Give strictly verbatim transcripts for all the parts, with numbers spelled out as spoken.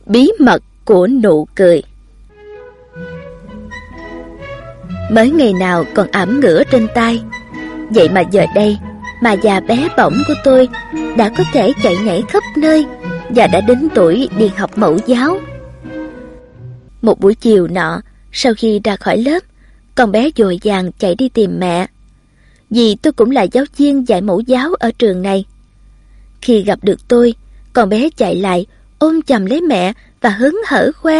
Bí mật của nụ cười. Mới ngày nào còn ẩm ngửa trên tay, vậy mà giờ đây mà già bé bỏng của tôi đã có thể chạy nhảy khắp nơi và đã đến tuổi đi học mẫu giáo. Một buổi chiều nọ, sau khi ra khỏi lớp, con bé vội vàng chạy đi tìm mẹ, vì tôi cũng là giáo viên dạy mẫu giáo ở trường này. Khi gặp được tôi, con bé chạy lại ôm chầm lấy mẹ và hớn hở khoe: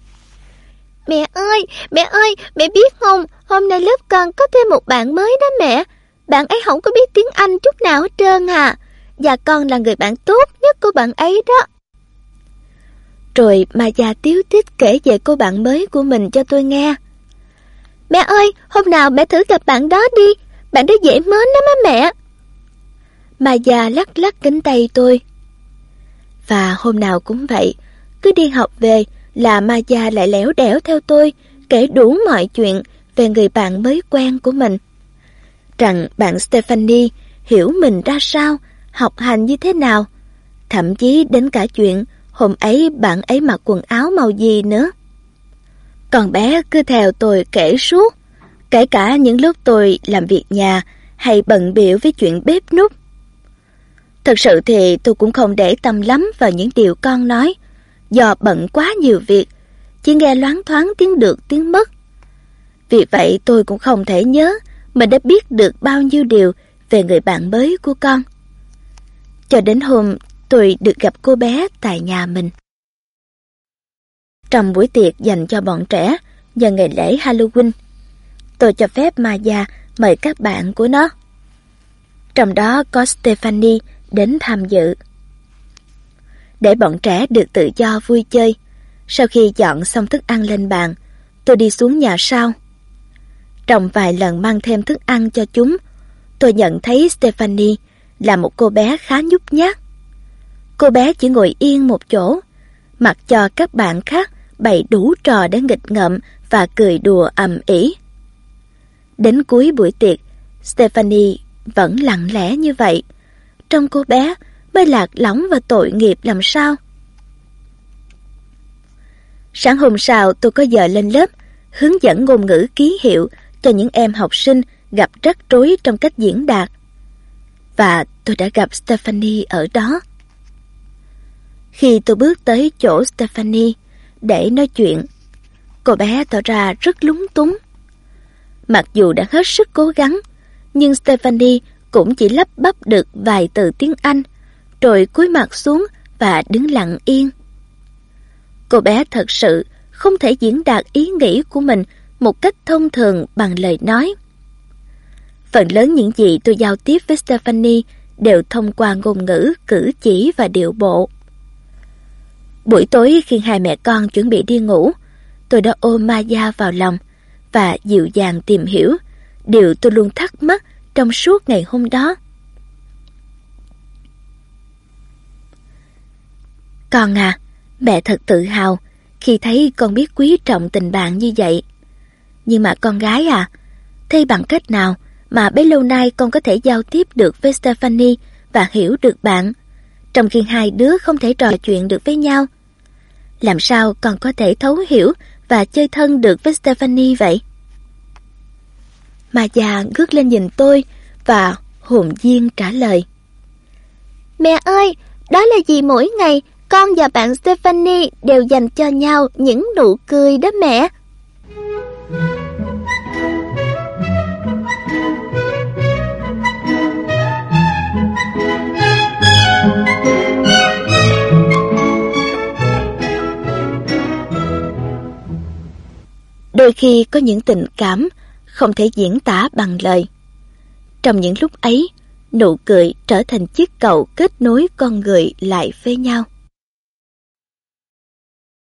Mẹ ơi, mẹ ơi, mẹ biết không, hôm nay lớp con có thêm một bạn mới đó mẹ. Bạn ấy không có biết tiếng Anh chút nào hết trơn à. Và con là người bạn tốt nhất của bạn ấy đó. Rồi mà già tíu tít kể về cô bạn mới của mình cho tôi nghe. Mẹ ơi, hôm nào mẹ thử gặp bạn đó đi. Bạn đó dễ mến lắm á mẹ. Mà già lắc lắc cánh tay tôi. Và hôm nào cũng vậy, cứ đi học về là ma già lại lẻo đẻo theo tôi, kể đủ mọi chuyện về người bạn mới quen của mình. Rằng bạn Stephanie hiểu mình ra sao, học hành như thế nào, thậm chí đến cả chuyện hôm ấy bạn ấy mặc quần áo màu gì nữa. Con bé cứ theo tôi kể suốt, kể cả những lúc tôi làm việc nhà hay bận bịu với chuyện bếp núc. Thật sự thì tôi cũng không để tâm lắm vào những điều con nói, do bận quá nhiều việc, chỉ nghe loáng thoáng tiếng được tiếng mất. Vì vậy tôi cũng không thể nhớ mình đã biết được bao nhiêu điều về người bạn mới của con. Cho đến hôm tôi được gặp cô bé tại nhà mình. Trong buổi tiệc dành cho bọn trẻ nhân ngày lễ Halloween, tôi cho phép Maya mời các bạn của nó. Trong đó có Stephanie đến tham dự. Để bọn trẻ được tự do vui chơi, sau khi dọn xong thức ăn lên bàn, tôi đi xuống nhà sau. Trong vài lần mang thêm thức ăn cho chúng, tôi nhận thấy Stephanie là một cô bé khá nhút nhát. Cô bé chỉ ngồi yên một chỗ, mặc cho các bạn khác bày đủ trò để nghịch ngợm và cười đùa ầm ĩ. Đến cuối buổi tiệc, Stephanie vẫn lặng lẽ như vậy. Trông cô bé mới lạc lõng và tội nghiệp làm sao. Sáng hôm sau tôi có giờ lên lớp, hướng dẫn ngôn ngữ ký hiệu cho những em học sinh gặp rắc rối trong cách diễn đạt. Và tôi đã gặp Stephanie ở đó. Khi tôi bước tới chỗ Stephanie để nói chuyện, cô bé tỏ ra rất lúng túng. Mặc dù đã hết sức cố gắng, nhưng Stephanie cũng chỉ lắp bắp được vài từ tiếng Anh, rồi cúi mặt xuống và đứng lặng yên. Cô bé thật sự không thể diễn đạt ý nghĩ của mình một cách thông thường bằng lời nói. Phần lớn những gì tôi giao tiếp với Stephanie đều thông qua ngôn ngữ, cử chỉ và điệu bộ. Buổi tối khi hai mẹ con chuẩn bị đi ngủ, tôi đã ôm Maya vào lòng và dịu dàng tìm hiểu điều tôi luôn thắc mắc trong suốt ngày hôm đó. Con à, mẹ thật tự hào khi thấy con biết quý trọng tình bạn như vậy. Nhưng mà con gái à, thế bằng cách nào mà bấy lâu nay con có thể giao tiếp được với Stephanie và hiểu được bạn, trong khi hai đứa không thể trò chuyện được với nhau? Làm sao con có thể thấu hiểu và chơi thân được với Stephanie vậy? Maya ngước lên nhìn tôi và hồn nhiên trả lời: Mẹ ơi, đó là vì mỗi ngày con và bạn Stephanie đều dành cho nhau những nụ cười đó mẹ. Đôi khi có những tình cảm không thể diễn tả bằng lời. Trong những lúc ấy, nụ cười trở thành chiếc cầu kết nối con người lại với nhau.